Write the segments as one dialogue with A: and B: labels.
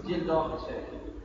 A: جلد آخر شيء.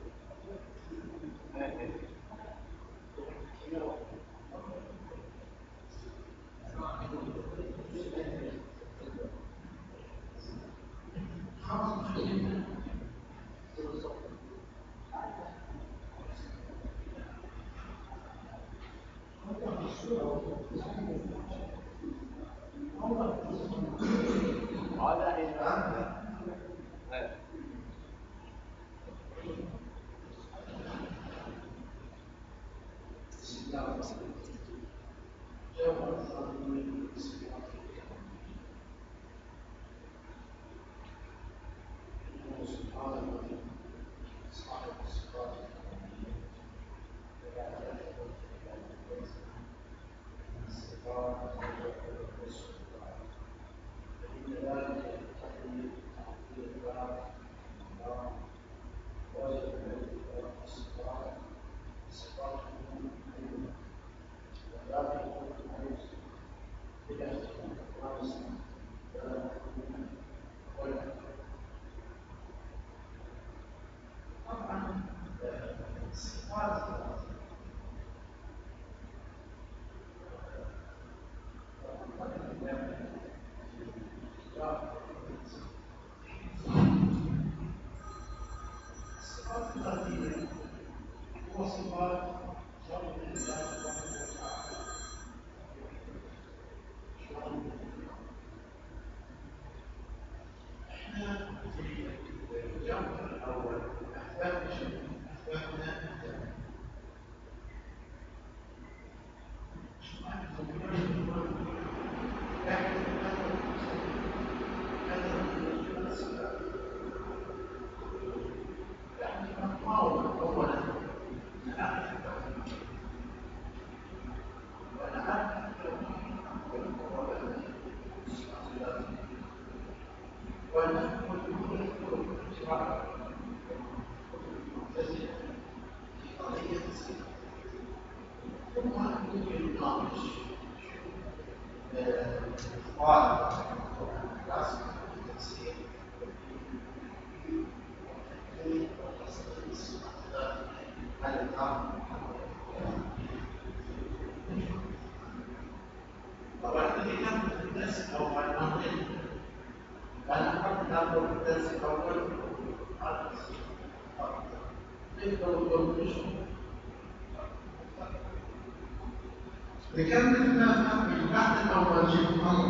B: نكمل البحث الأول شيء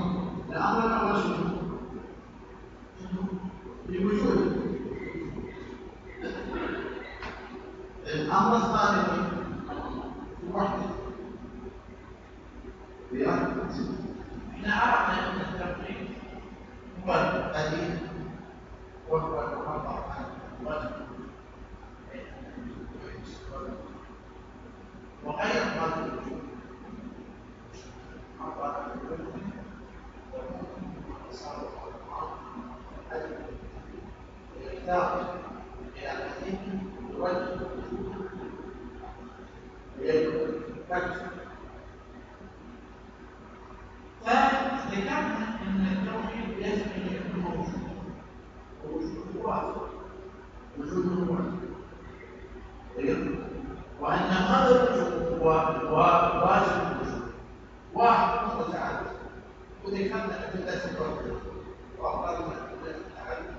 B: الأمر الأول شنو؟ لوجود الأمر الثاني وحده احنا عرفنا أن التوحيد هو القديم وهو المعبر عن الوجه وغير هذا الوجود عبر عن الوجه يحتاج إلى قديم الوجه ويجب كشف. فذكرنا أن التوحيد يشمل الوجود ووجود واحد وجود واحد وأن هذا الوجود هو واجب الوجود واحد متعدد وذكرنا أدلة التوحيد وأقررنا أدلة التعدد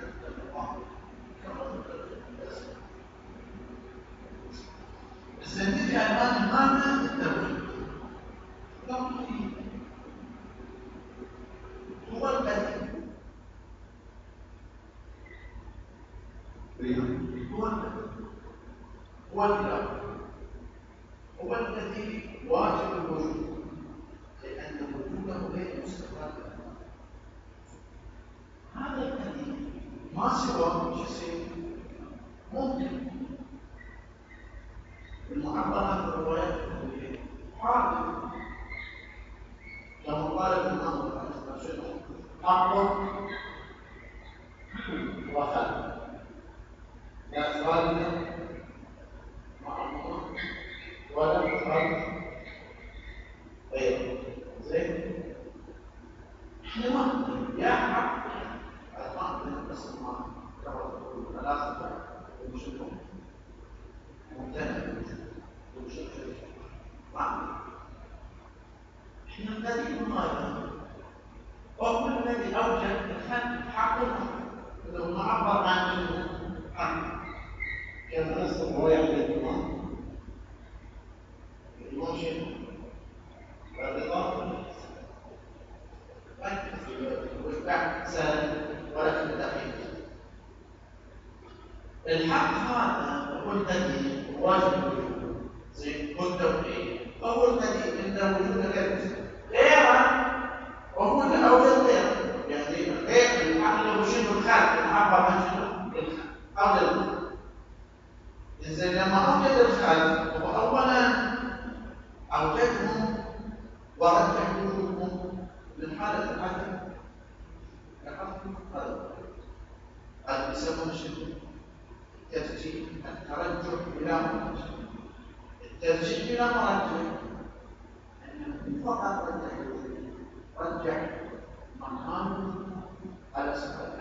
B: بس نتيجة الآن ماذا التوحيد؟ التوحيد هو القديم هو الإله هو الذي واجب الوجود لأن وجوده غير مستقر. هذا القديم ما سوى جسم ممكن المعبرات والروايات الكلية حاضر لما قال الإمام عليه الصلاة والسلام حق وخلق لا خالق مع الله ولا خالق غيره. زين احنا ما يا حق الحق بس ما كما تقول ثلاثة وشكم ممتنع وشكم معنا. احنا الذي هذا وهو الذي اوجد الخلق حقنا لو نعبر عنه حق كما نصب هو يعمل الإمام شنو؟ والرضا والبعد سهل ولكن دقيق. الحق هذا هو الذي واجب زين والتوحيد هو الذي عنده وجود غيره وهو اللي اوجد غيره. يعني غير الحق اللي هو شنو الخلق نعبر عن شنو الخلق اوجد. إذا لما اوجد الخلق هو اولا اوجدهم ورجع وجودهم من حاله العدم هذا يسمونه شنو؟ الترجيع، الترجع الى مرجع. الترجيع الى مرجع فقط رجع مكان على سبيل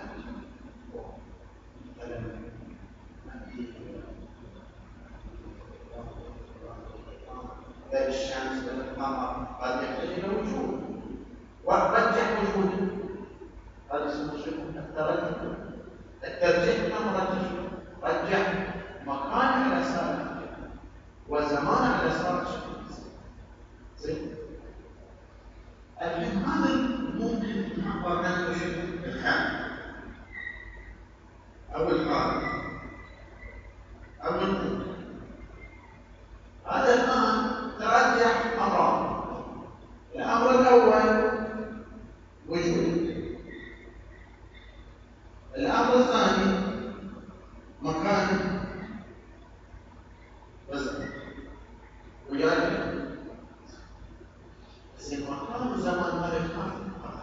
B: لا الشمس ولا القمر قد يحتاج الى وجود ورجع وجوده. هذا اسمه شنو؟ الترجع. الترجيح الى مرجع رجع مكان على سبيل وزمان على سبيل. زين الحين هذا ممكن نعبر عنه شنو؟ الحال او الحال او الممكن. هذا الان ترجح امران. الامر الاول وجود، الامر الثاني مكان وزمان. وياك بس المكان والزمان ما يختلف.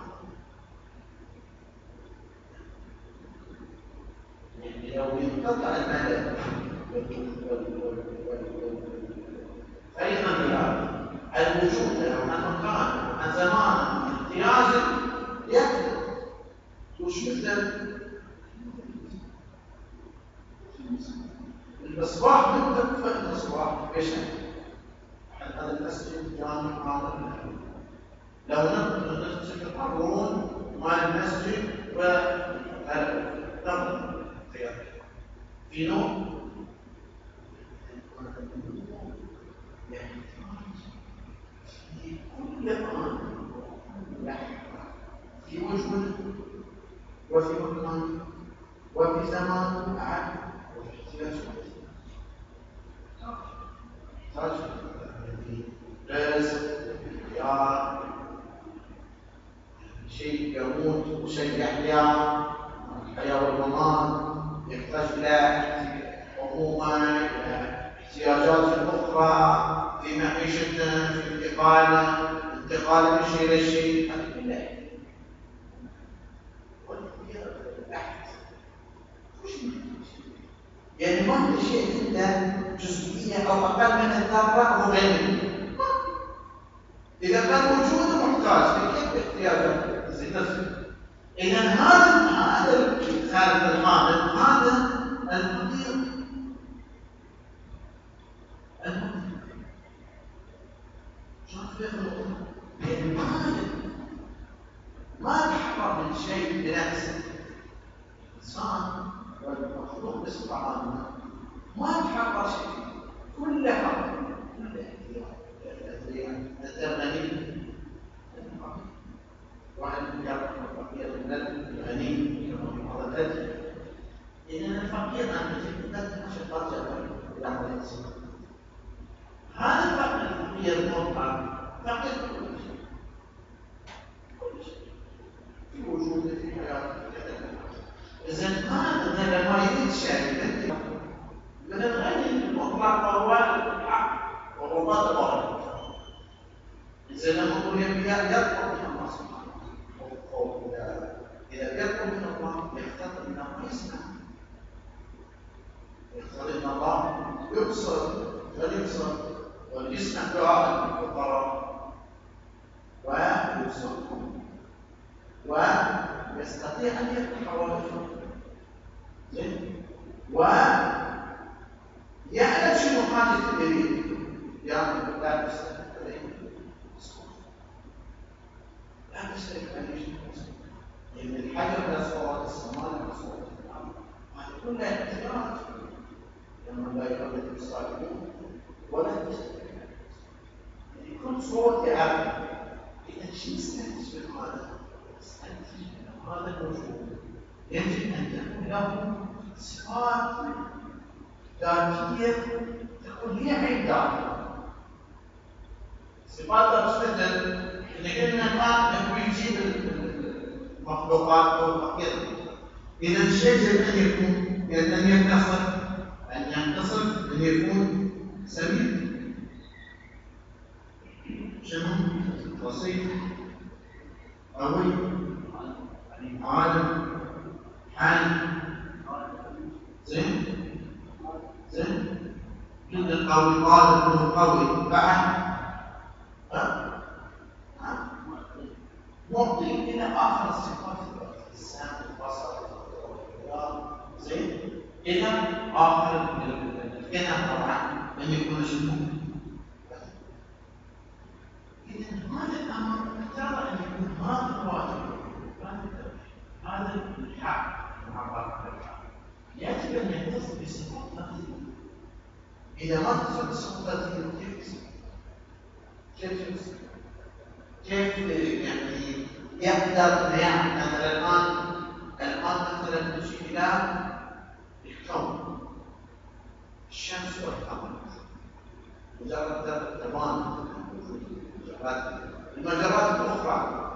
B: يعني لو ينقطع المدى فريقا الوجود عن مكان عن زمان عن امتياز يكثر. وش مثل المصباح مكتب فالمصباح بشكل هذا المسجد جامع حاضر. لو نمسك القانون مال المسجد ونظر في نوم في كل آن في وجود وفي مكان وفي زمان أعد وفي احتياج رزق اختيار شيء يموت وشيء يحيا. الحياة والممات يحتاج إلى عموما احتياجات أخرى في معيشتنا في انتقال من شيء إلى شيء. هذا كله يعني ما في شيء عنده جزئية أو أقل من الذرة هو غير. إذا كان وجوده محتاج لكيف احتياجه زي نفسه. إذا هذا الخالق الخالق هذا المدير شلون يخلق؟ يعني ما تحرر من شيء بنفسه. الإنسان والمخلوق بصفة عامة ما تحرر شيء كل حرف الغني واحد من الفقير من الغني كما قالت. إذا الفقير أن تجد عشان ترجع إلى الإنسان. هذا الفقير المطلق فقير كل شيء، كل شيء في وجوده في حياته. إذا هذا لما يريد شيء من الغني المطلق وهو الحق وهو ما تبارك. إذا لما نقول يطلب من الله سبحانه وتعالى، إذا يطلب من الله يختار من الله يسمع، يختار من الله يبصر فليبصر ويسمع دعاء الفقراء ويبصرهم ويستطيع أن يفتح حوائجهم. زين ويعلم شنو حاجة اليمين يعمل لا تستهلك عليه لا تستهلك عليه لأن الحجر لا صورة السماء لا صورة الأرض هذه كلها احتياط لما لا يقبل الصالحون ولا تستهلك يعني كل صوت يعرف إذا شيء يستهلك بالهذا يستهلك هذا الوجود يجب أن تكون له صفات ذاتية تكون هي عين ذاتية. صفات ذاتية إحنا قلنا الآن نبي نجيب المخلوقات أو الفقير. إذا الشيء يجب أن يكون أن يتصف أن يكون سميع. شنو؟ بسيط قوي عالم حي زين جد القوي قادر انه قوي بعد معطي الى اخر الصفات السمع البصر زين الى اخر الكلام طبعا لن يكون شنو اذا هذا الامر اختار ان يكون هذا الواجب هذا الحق يجب ان يتصل بصفات ذاتيه. اذا ما اتصل بصفات ذاتيه كيف يعني يقدر ان يعمل مثلا الان مثلا نجي الى الكون الشمس والقمر مجرد ذره المجرات الاخرى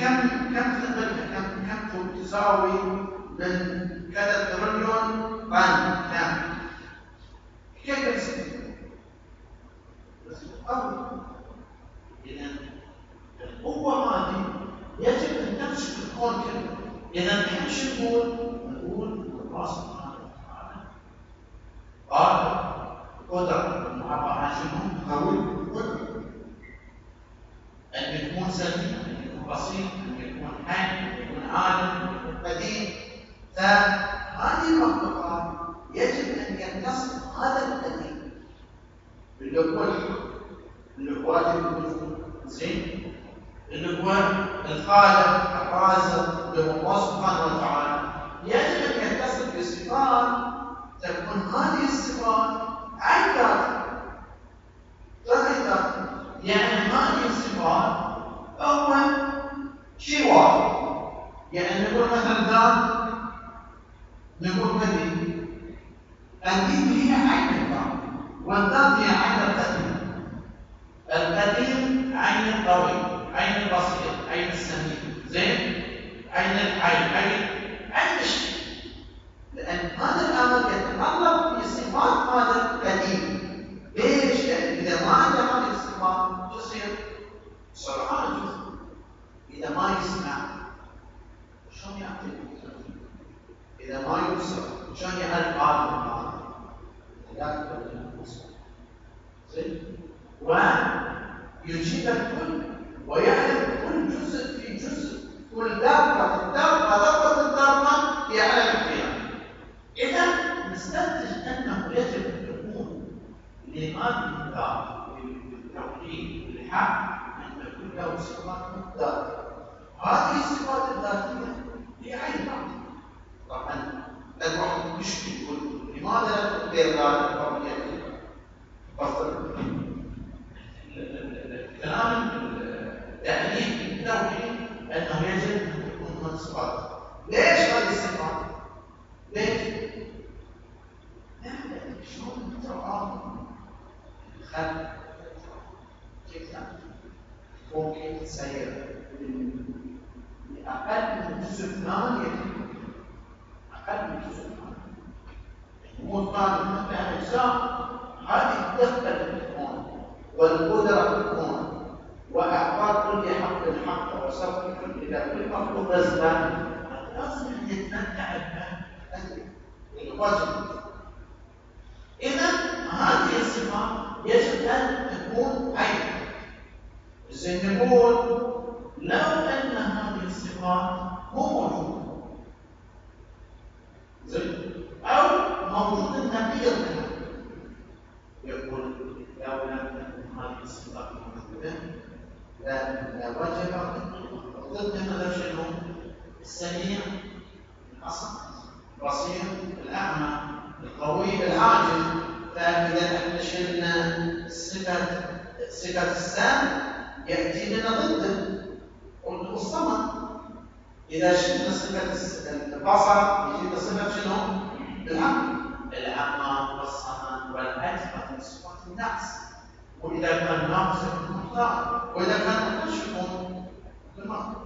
B: كم تساوي من كذا تريليون طن كم كيف يصير؟ بس الأرض إذا القوة هذه يجب أن تمسك الكون كله. إذا كيف نقول الله سبحانه وتعالى قادر قدرة معبر عن شنو؟ قوي قدرة أن يكون سميع أن يكون بسيط أن يكون حي أن يكون عالم أن يكون قديم. فهذه المخلوقات يجب أن يتصف هذا القديم اللي هو الحق اللي هو واجب الوجود زين اللي هو الخالق الرازق اللي هو الله سبحانه وتعالى يجب أن يتصف بصفات تكون هذه الصفات عين ذاتها يعني هذه الصفات هو شيء واحد. يعني نقول مثلا ذات نقول قديم القديم هي عين الذات والذات هي عين القديم. القديم عين القوي عين البسيط عين السميع زين عين الحي عين الشيء لأن هذا الأمر يتطلب في صفات هذا القديم. ليش؟ لأن إذا ما عنده هذه الصفات تصير سرعان جزء. إذا ما يسمع شلون يعطي؟ إذا ما يبصر شلون يعرف هذا؟ لا تقبل زين ويجيب الكل ويعلم كل جزء في جزء كل ذرة يعلم فيها. إذا نستنتج أنه يجب أن تكون لهذه الذات بالتوحيد بالحق أن تكون له صفات ذاتية. هذه الصفات الذاتية هي عين ذاتية. طبعا الواحد يشكي يقول لماذا لا تقول غير ذلك الطبيعي؟ كلام التعليم التوحيد انه يجب ان تكون من صفات. ليش هذه الصفات؟ ليش؟ لأن شلون ترى الخلق كيف يعني؟ ممكن تسير لأقل من جزء ثاني أقل من جزء ثاني مو ثاني من الأجزاء هذه تدخل في الكون والقدرة في الكون وإعطاء كل حق الحق وصرف كل إلى كل مخلوق رزقا لازم أن يتمتع الواجب. إذا هذه الصفات يجب أن تكون عين. زين نقول لو أن هذه الصفات مو موجودة زين أو ضدها. يقول لو لم تكن هذه الصفات موجودة لوجب ضدها مثلا شنو؟ السميع، الأصم، البصير، الأعمى، القوي، العاجز. فإذا احنا شلنا صفة السام يأتي لنا ضده الصمد. إذا شلنا صفة البصر يجي لنا صفة شنو؟ العمى والصمد والعجز من صفات النقص. وإذا كان ناقص يكون مختار، وإذا كان مختار يكون بالمختار.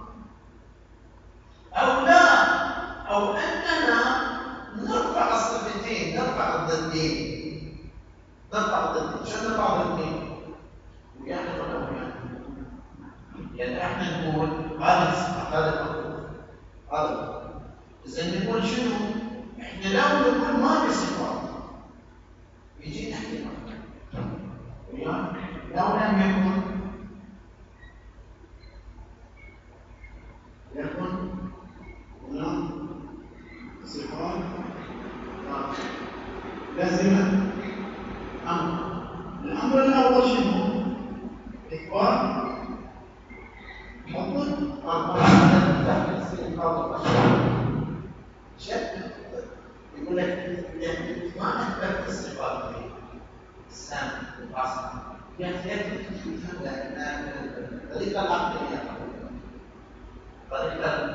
B: أو لا، أو أننا نرفع الصفتين، نرفع الضدين. شو نرفع الضدين؟ ويعني ولا يعني احنا نقول هذه الصفات، هذا المطلوب، هذا إذا نقول شنو؟ احنا لو نقول ما في صفات يجينا احتمال. لو لم يكن صفات لازمة. الأمر الأول شنو؟ إثبات حكم يقول لك ما أثبت الصفات في السام والبصر، يعني الطريقة العقلية، الطريقة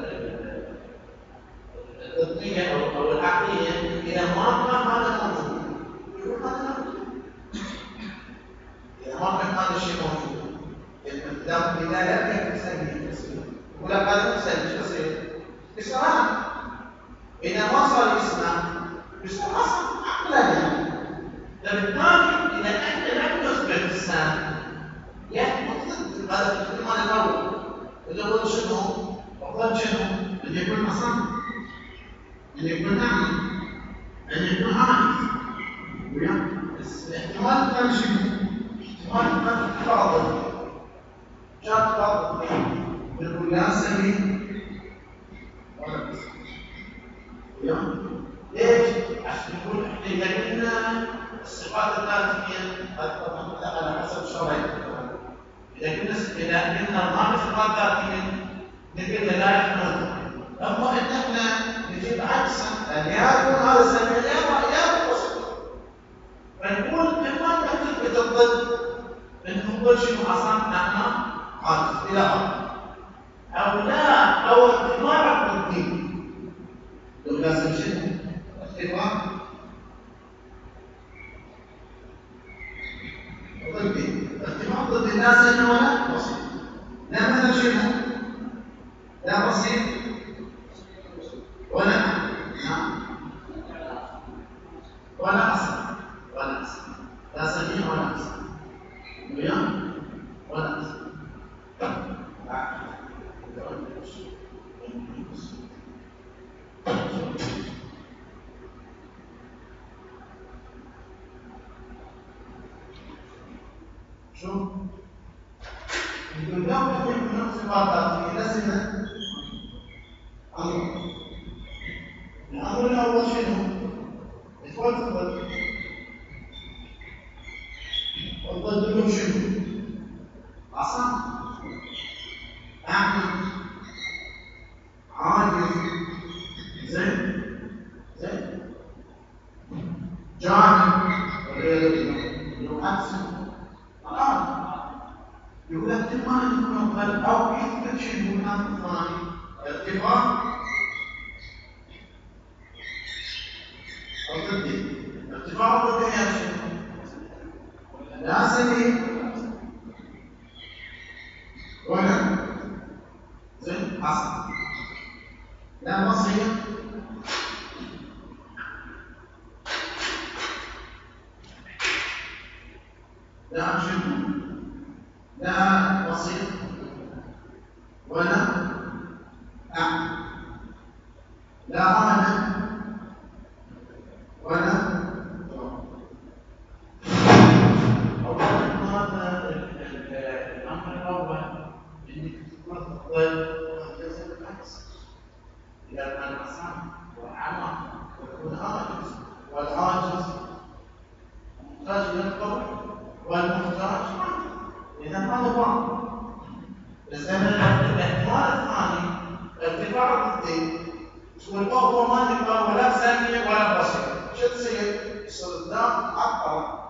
B: الضدية أو العقلية، إذا ما كان هذا موجود يقول هذا موجود. إذا ما كان هذا الشيء موجود، إذا لم يكن سلبي يقول لك هذا سلبي، شو يصير؟ يسمع. إذا ما صار يسمع يصير أصلا عقلا يعني. فبالتالي إذا أنت لم تثبت السام يثبت ضد هذا الاحتمال الأول اللي هو شنو؟ وقال شنو؟ أن يكون أصم، أن يكون أعمى، أن يكون عاجز. الاحتمال الثاني شنو؟ احتمال الثاني تفاضل. جاء تفاضل يقول لا سميع ولا بصير. ليش؟ عشان نقول احنا اذا قلنا الصفات الذاتيه على حسب شرعي. اذا قلنا ما في صفات ذاتيه نقول لا يحمل. اما ان احنا نجيب عكسا ان يكون هذا سميع يا بصير، فنقول اما نثبت الضد ان نقول شنو اصلا احنا عاجز الى اخره، او لا، او احتمال الضدين. لو لازم شنو؟ اختبار ضدي. اختبار ضد اللازم ولا بسيط. لا مثلا شنو؟ لا بسيط ولا نعم ولا اصل لا سميع ولا اصل ولا اصل. شوف يقول لو تكون من صفات ذاتيه لازمه امر. الامر الاول شنو؟ اثبات الضد. والضد له شنو؟ اصم، اعمى، عاجز، زين جاهل والعياذ بالله عكسه. الان يقول لك ما يكون ضد او يثبت شنو الامر الثاني؟ ارتفاع او ضدي. ارتفاع ضدي يعني شنو؟ لا سميع ولا زين اصل، لا بصير لا شنو؟ لا بصير ولا أعمى، لا عالم ولا هذا الأمر الأول أنك تكون تفضل وتلزم العكس. إذا كان أصم والعمى يكون عاجز، والعاجز والمحتاج عادي. إذا هذا واحد. بس الاحتمال الثاني ارتفاع الضغط تقول هو ما تبقى ولا سلبية ولا بسيطة، شو تصير؟ يصير الدم معطلة.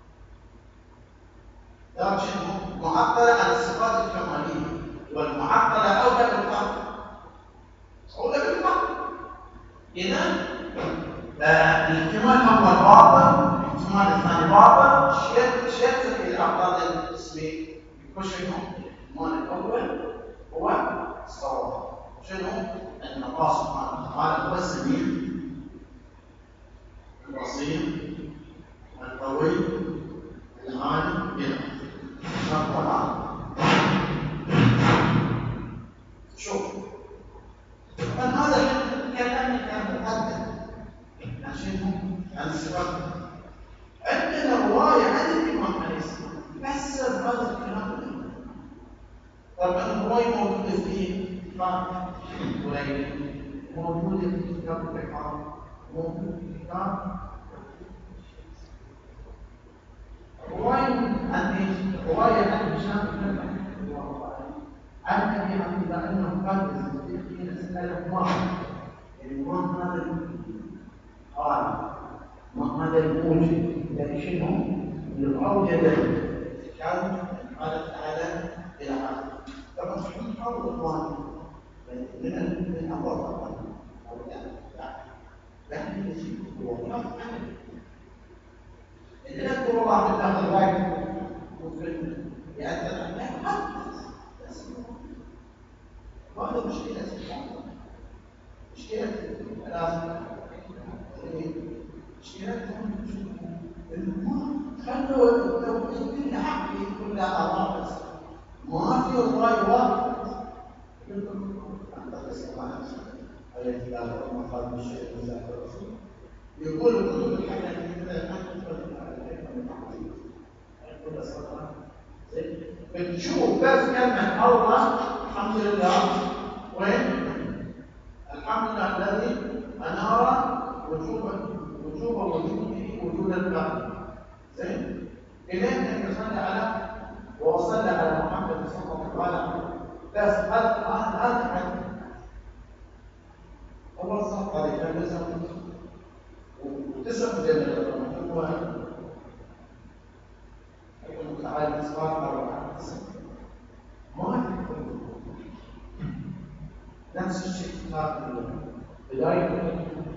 B: لكن معطلة عن الصفات الكمالية، والمعطلة أولى بالفهم. أولى بالفهم. إذا الاحتمال الأول باطل، الاحتمال الثاني باطل، شيء الأعراض الجسمية يكون شنو؟ الاحتمال الأول هو الصواب. شنو؟ أن الله سبحانه وتعالى هو السميع البصير القوي العالم بنا. شوف من هذا اللي تكلمنا كان مقدم عن الصفات. عندنا رواية عن الإمام عليه السلام فسر هذا الكلام. طبعا الرواية موجودة في كتاب وليل، موجودة في كتاب البحار، موجودة في كتاب رواية عن هشام بن عن ابي عبد الله انه قال للصديق حين ساله ما يعني ما هذا الموجب يعني شنو؟ اللي اوجد كان قال تعالى الى اخره. طبعا في بعض الاخوان من الله طبعا او لكن يجيب هو إذا نذكر الله في الآخر واحد ممكن يأثر عليها وهذا مشكلة الآخر مشكلتهم خلوا التوحيد كله عقلي كله آراء بس ما في رأي واحد. عليه الصلاة والسلام يقول الكتب الحديثية بتشوف بس كلمة الله الحمد لله وين؟ الحمد لله الذي أنار وجوب وجوده وجود الكون. زين؟ إلين أن يصلي على وصلى على محمد صلى الله عليه وسلم. بس هذا أول صفحة اللي كان لازم وتسع مجلدات هو يكون تعالى إصبار أربعة ما نفس الشيء كتاب بداية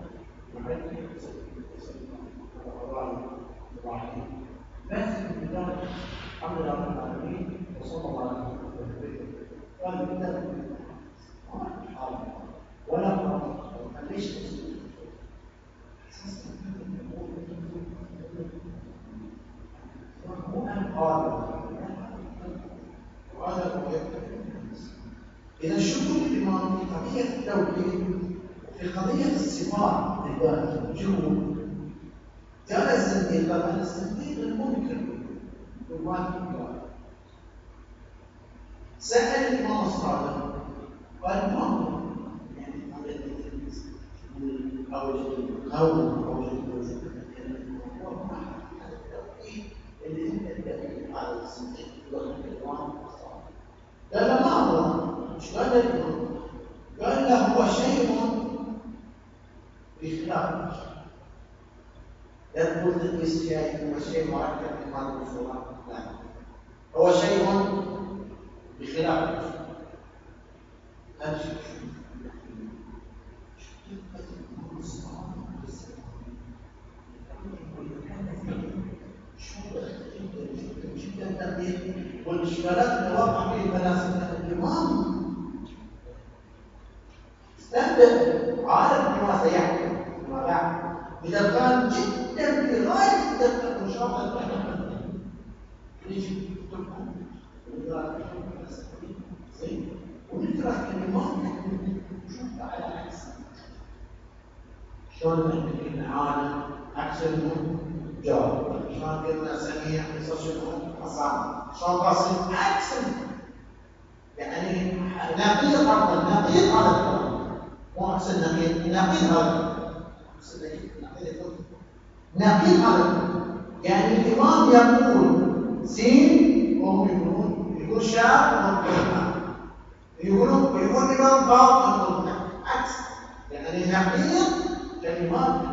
B: بس البداية الحمد لله رب العالمين وصلى الله عليه وسلم. قال البداية ولا فرق ليش هو القادر وهذا هو إذا شوفوا الإمام في قضية التوحيد في قضية الصفات لله الجهود جاء الزنديق قال الزنديق المنكر وما تنكر. سأل الإمام الصادق قال ما هو يعني هذا أو القول أو التوحيد اللي انت على الصدق قال له ما هو؟ ايش قال له؟ قال له هو شيء بخلاف. لا تقول تقيس شيء هو شيء مركب في هذا الصورة، لا هو شيء بخلاف. هذا شيء والاشكالات اللي وقع فيه الفلاسفه الامام استنبط عارف بما سيحدث فيما بعد اذا كان جدا في غايه الدقه وشرح يجي تكون ونقرا كلمات نشوفها على عكس شلون نحكي عالم عكس جاوب شلون قلنا سميع يصير شنو حصان شلون قاسم عكس يعني نقيض على الكلام مو عكس النقيض نقيض هذا نقيض هذا يعني الإمام يقول سين وهم يقولون شاب وهم يقولون إمام باطل وهم عكس. يعني نحن كلمات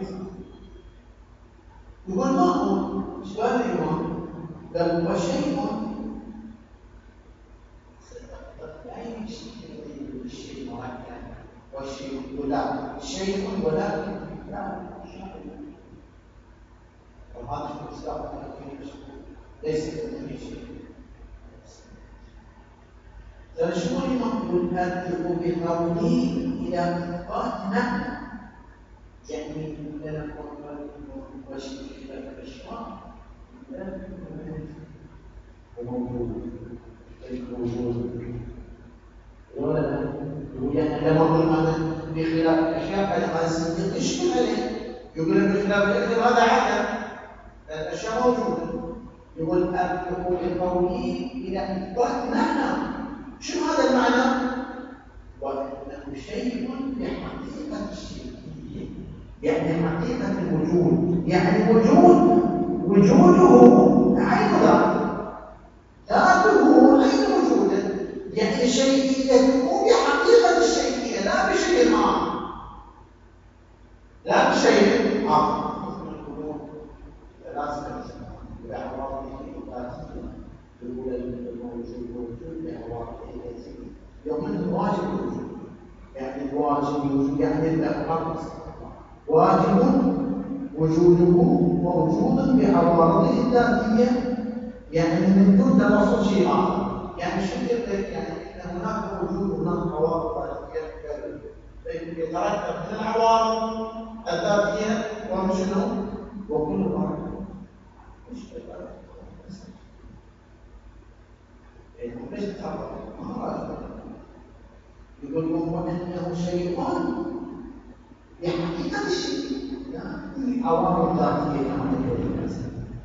B: يقول ما هو سؤال الإمام بل هو شيء أي شيء مركب وشيء ولا شيء ولكن لا وهذا في الإسلام ليس كمثله شيء. فشو الإمام يقول أدعو بقولي إلى إثبات معنى يعني لنا قرآن وشيء إلى الأشياء وموجود ولا يقول يعني لما قلنا بخلاف الأشياء الأساسية تشكل عليه يقول بخلاف الأشياء هذا عدم الأشياء موجودة. يقول أدعو بقولي إلى إثبات معنى. شنو هذا المعنى؟ وأنه شيء بحقيقة الشيء يعني حقيقة الوجود يعني وجوده عين ذاته عين وجوده يعني شيئيته بحقيقة الشيئية لا بشيء آخر لا بشيء آخر. لازم يوم واجب الوجود يعني واجب الوجود يعني الأفعال واجب وجوده موجود بعوارضه الذاتية يعني من دون توسط شيء آخر. يعني شو يعني أن هناك وجود هناك عوارض ذاتية يتركب من العوارض الذاتية وشنو وكل واحد ليش تتعرض؟ يقول هو أنه شيء بحقيقة الشيء يعني عوامل ذاتية كما تقول الناس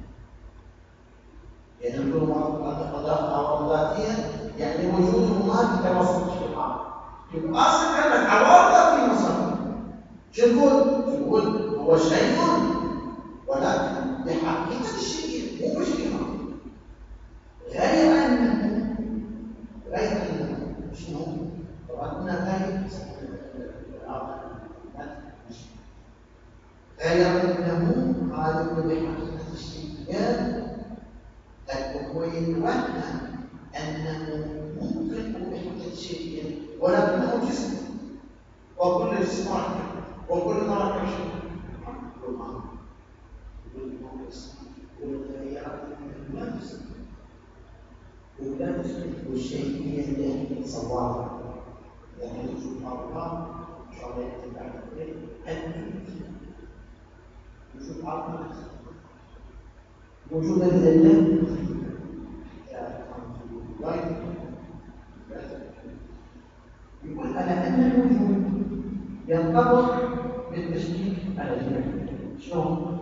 B: يعني يقول عوامل ذاتية يعني وجوده ما بتوسط شيء آخر. يقول أصل كلمة عوامل ذاتية مصر شو يقول هو شيء ولكن بحقيقة الشيء مو بشيء آخر غير أنه شنو؟ طبعا هنا غير أنه خالق بحقيقة الشيء هو يتوهم أنه ممكن بحقيقة الشيء ولكنه جسم وكل جسم وكل مركب شيء ولا تشبه الشيء الذي صوره يعني تشوف الله ان شاء الله يتبع ان تشوف الله وجود الذله يقول على ان الوجود ينطبق بالتشكيك على الجنة. شلون؟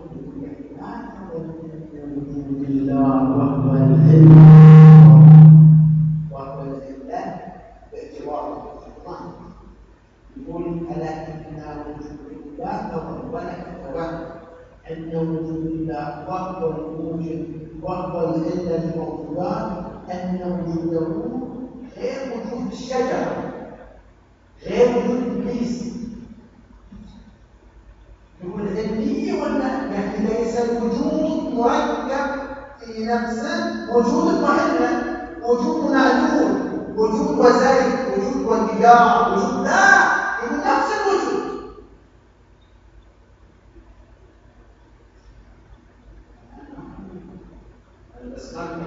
B: وجود الله وهو العلم وهو الإله باعتبار القرآن يقول ألا إن وجود الله ولا أتوهم أن وجود الله وهو الموجب وهو العلة الموجودات أن وجوده غير وجود الشجرة غير وجود إبليس. يقول العلمية ولا يعني ليس الوجود مركب في نفسه وجود اطمئنان وجود معلول وجود وزيد وجود وانبياء وجود لا يقول نفس الوجود. الأسماء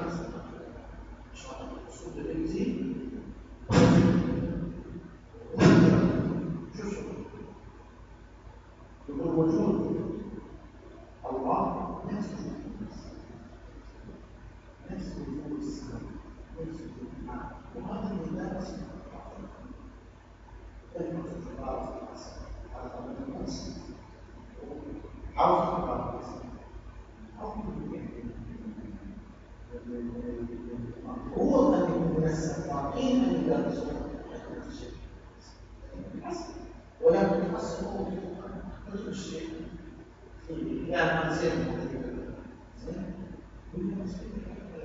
B: شو الإنجليزي شو يقول وجود الله نفس وجود السماء نفس وجود الماء وهذا من لا يصير كلمة التعارف هذا من الناس عرف التعارف هو أن يكون من السفاقين أن يدرسون ولكن أصله كل الشيء في يعني منزل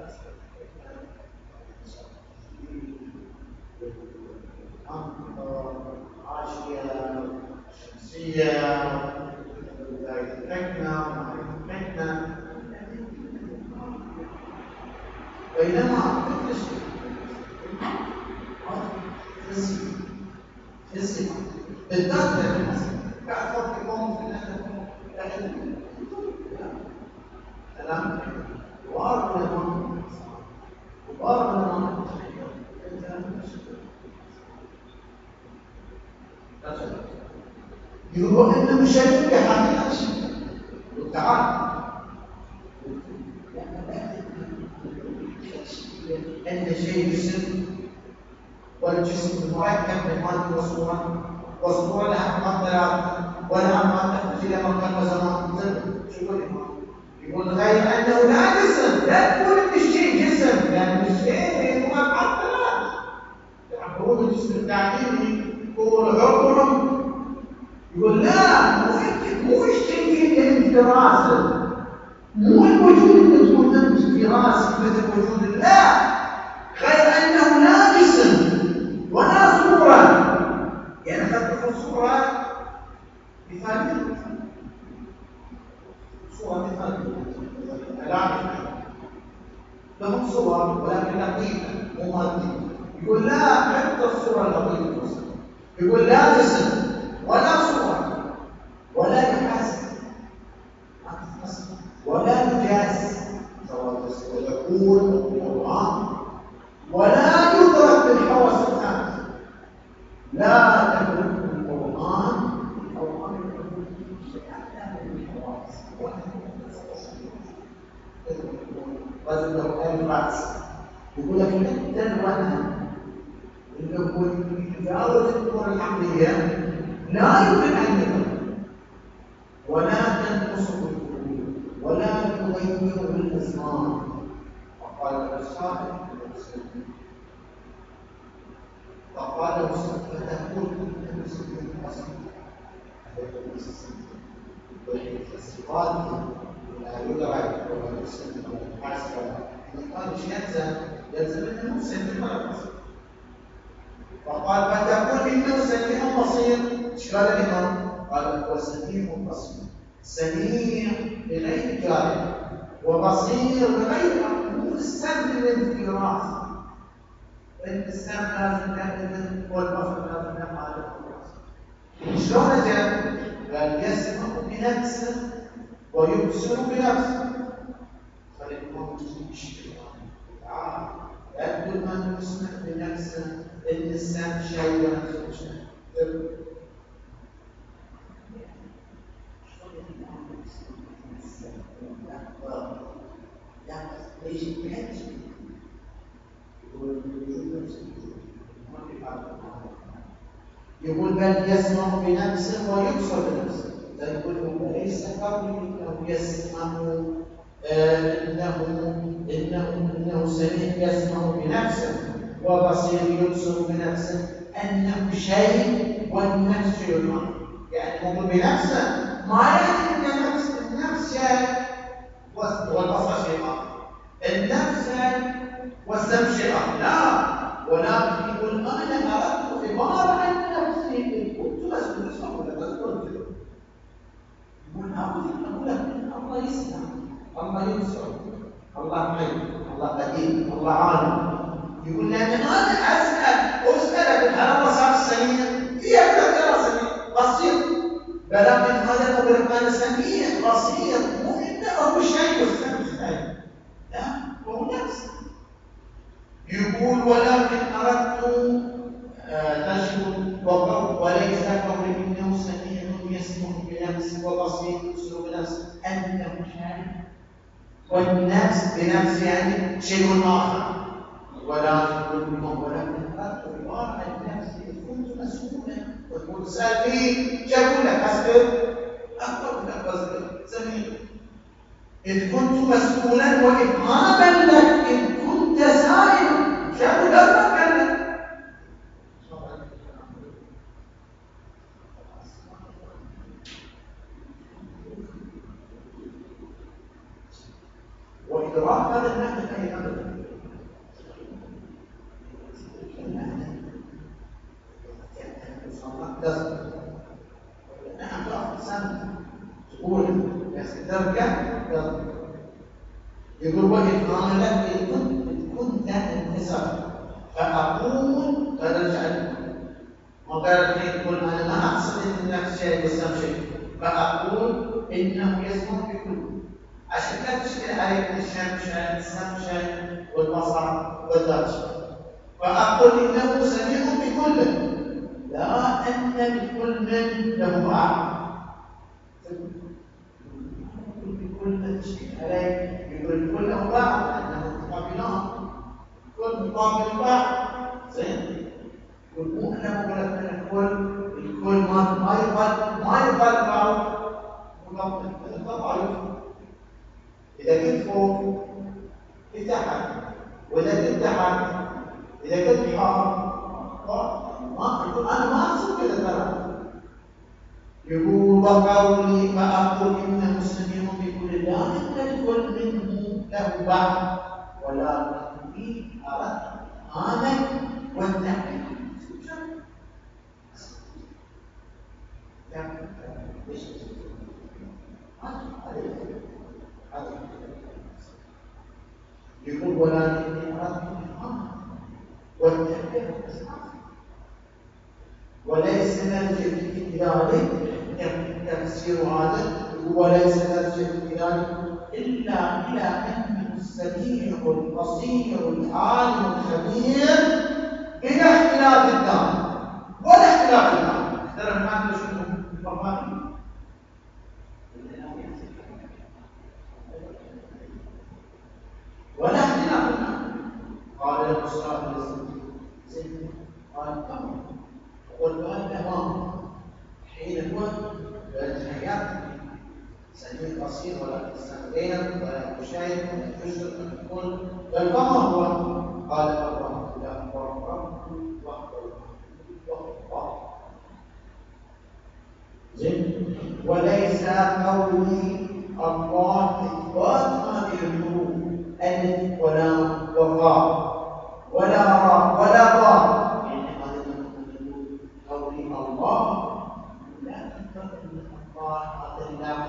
B: بينما كل شيء حسي بالذات للناس بعد فرق يقوم في الأهل كلام وارد لهم وارد لهم يقولون انه شيء بحقيقه شيء تعال ان شيء جسم والجسم مركب من ماده وصوره والصوره لها مقدرات ولها ما تحتاج الى مكان وزمان شو يقول غير انه لا جسم لا تقول ان الشيء جسم لان الشيء هو معطلات يعبرون الجسم التعليمي هو عقرهم يقول لا مو الشيء الانفراسي مو الوجود اللي تقول انت في راسك مثل وجود الله غير انه لا جسم ولا صوره يعني اخذت صوره مثاليه صوره مثاليه لهم صور ولكن لطيفه مو ماديه يقول لا حتى الصوره اللطيفه يقول لا جسم ولا صوره ولا يحاسب ولا يجاز سواء يكون القرآن ولا يدرك بالحواس الخمس لا تدرك القرآن أو أمر بالحواس رجل له ألف رأس يقول لك حتى الوهم اللي هو يتجاوز الأمور العقلية لا يمكن أن يدرك ولا تنقص القلوب ولا تغير الأزمان فقال الشاعر فقال مسلم فتقول كل مسلم حسن الصفات لا يدرك ولا يسلم ولا يحاسب قال مش يلزم انه مسلم خلاص فقال فتقول انه سميع بصير ايش قال الامام؟ قال هو سميع بصير سميع بغير جانب وبصير بغير مو السمع الانفراس السمع لازم يأذن والبصر لازم يقع على الراس شلون اجل؟ قال يسمع بنفسه ويبصر بنفسه فالإمام يشكي تعال لا تقول من يسمع بنفسه ان السمع شيء ونفسه شيء ليش بحج يقول بل يسمع بنفسه ويبصر بنفسه يقول هو ليس قولي انه يسمع انه سميع يسمع بنفسه وبصير يبصر بنفسه انه شيء والنفس شيء يعني يقول بنفسه ما يعني ان النفس شيء والبصر شيء اخر النفس والسمع شيء اخر لا ولكن يقول انا اردت عباره عن نفسي كنت اسمع ولا تذكر يقول اقول لك الله يسمع الله يبصر الله حي الله قدير الله عالم يقول لان انا اسالك هل الله صار سميع؟ هي ترى سميع بصير بلغ من هذا يقول لك انا سميع بصير مو انه هو شيء والسمع شيء لا هو نفس يقول ولكن اردت تشكر وقول وليس قول انه سميع يسمع بنفسه وبصير يبصر بنفسه انه شيء والنفس بنفس يعني شيء اخر ولكن اردت عباره عن نفسي كنت مسؤولا وتقول سالني جابوا لك اصبر اكبر لك اصبر سميع إذ كنت مسؤولا وإبهاما لك إذ كنت سائلا جابوا لك مكانك وإدراك هذا المعنى أي أمر نعم تأخذ سنة تقول بس ترجع يقول وإبهاما لك إذ كنت انتصرت فأقول فرجع ما قالت لي تقول أنا ما أقصد إن نفس الشيء يسمى شيء فأقول إنه يسمع بكل عشان لا تشكل عليك السمع شيء والبصر والذات فأقول إنه سميع بكل لا أن لكل من له بعض بكل ما تشكل عليك يقول كل له بعض لأنه مقابلان كل مقابل بعض زين والمو احنا بقولك من الكل ما يقال بعض تضعف اذا كنت فوق في تحت واذا كنت تحت اذا كنت حار ما يقول انا ما اقصد كذا ترى يقول وقولي فاقول انه سميع بكل لا ان الكل منه له بعض ولا فيه اردت انا والتحقيق يقول ولكني أردت الإفهام والتعبير وليس نرجع في ذلك تفسير هذا وليس نرجع في ذلك إلا إلى أنه السميع البصير العالم الخبير بلا اختلاف الدار ولا اختلاف الدار ترى ما عنده شنو الفرقان ولا اختلاف قال الاستاذ زين قال تمام والقال تمام حين هو الحياه سميع بصير ولا تستخدم ولا تشاهد ولا تشرك ولا تقول بل كما هو قال الله لا رب زين وليس قولي الله اثبات هذه الحروف الف ولام وفاء ولا راء ولا ضاء يعني هذا قولي الله لا تثبت ان الله هذا الله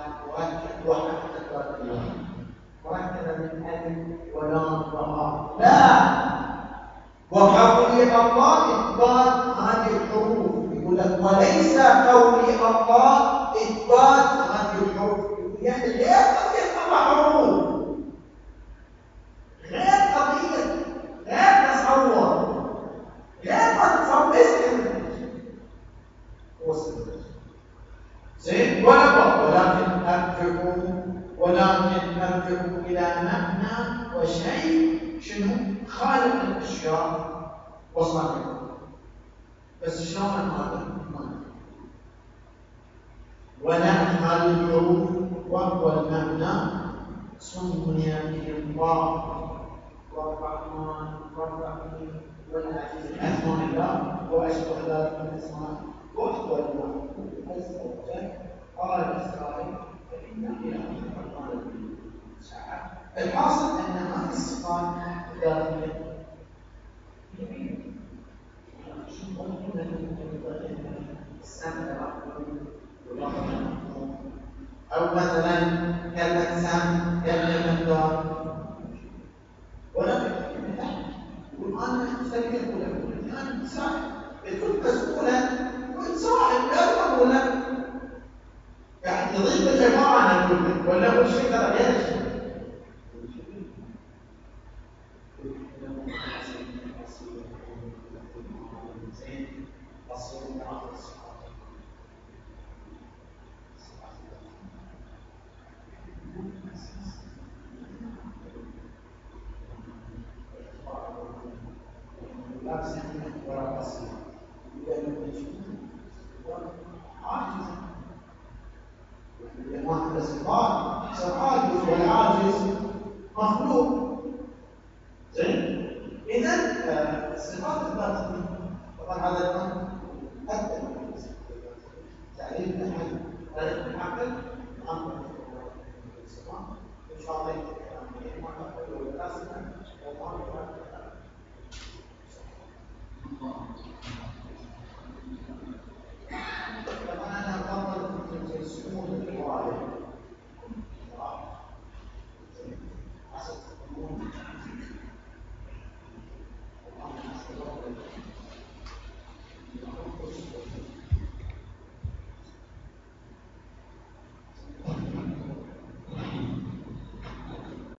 B: مركب من الف ولام وفاء لا وقولي الله اثبات هذه الحروف يقول لك وليس قولي الله اثبات هذه الحروف يعني غير قضيه طبع حروف غير قضيه غير تصور غير ما تصور زين ولكن ارجع الى معنى وشيء شنو خالق الاشياء وصانعها بس شلون هذا ونعمل الحروف وهو المعنى سمي به الله والرحمن والرحيم والعزيز اسماء الله واشبه ذلك من الاسماء وحده الله عز وجل قال اسرائيل فان الهكم فقال الحاصل ان هذه الصفات ذاتيه أو مثلا كالأجسام كالمقدار ولكن والآن سريع يقول الآن صاحب الكل مسؤولا والصاحب لا يقول يعني يضيف الجماعة عن الكل ولا هو شيء ترى غير شيء عاجز والعاجز مخلوق زين اذا الصفات الذاتيه طبعا هذا حتى تعريف الحل تعريف العقل امر الصفات ان شاء الله ما نقول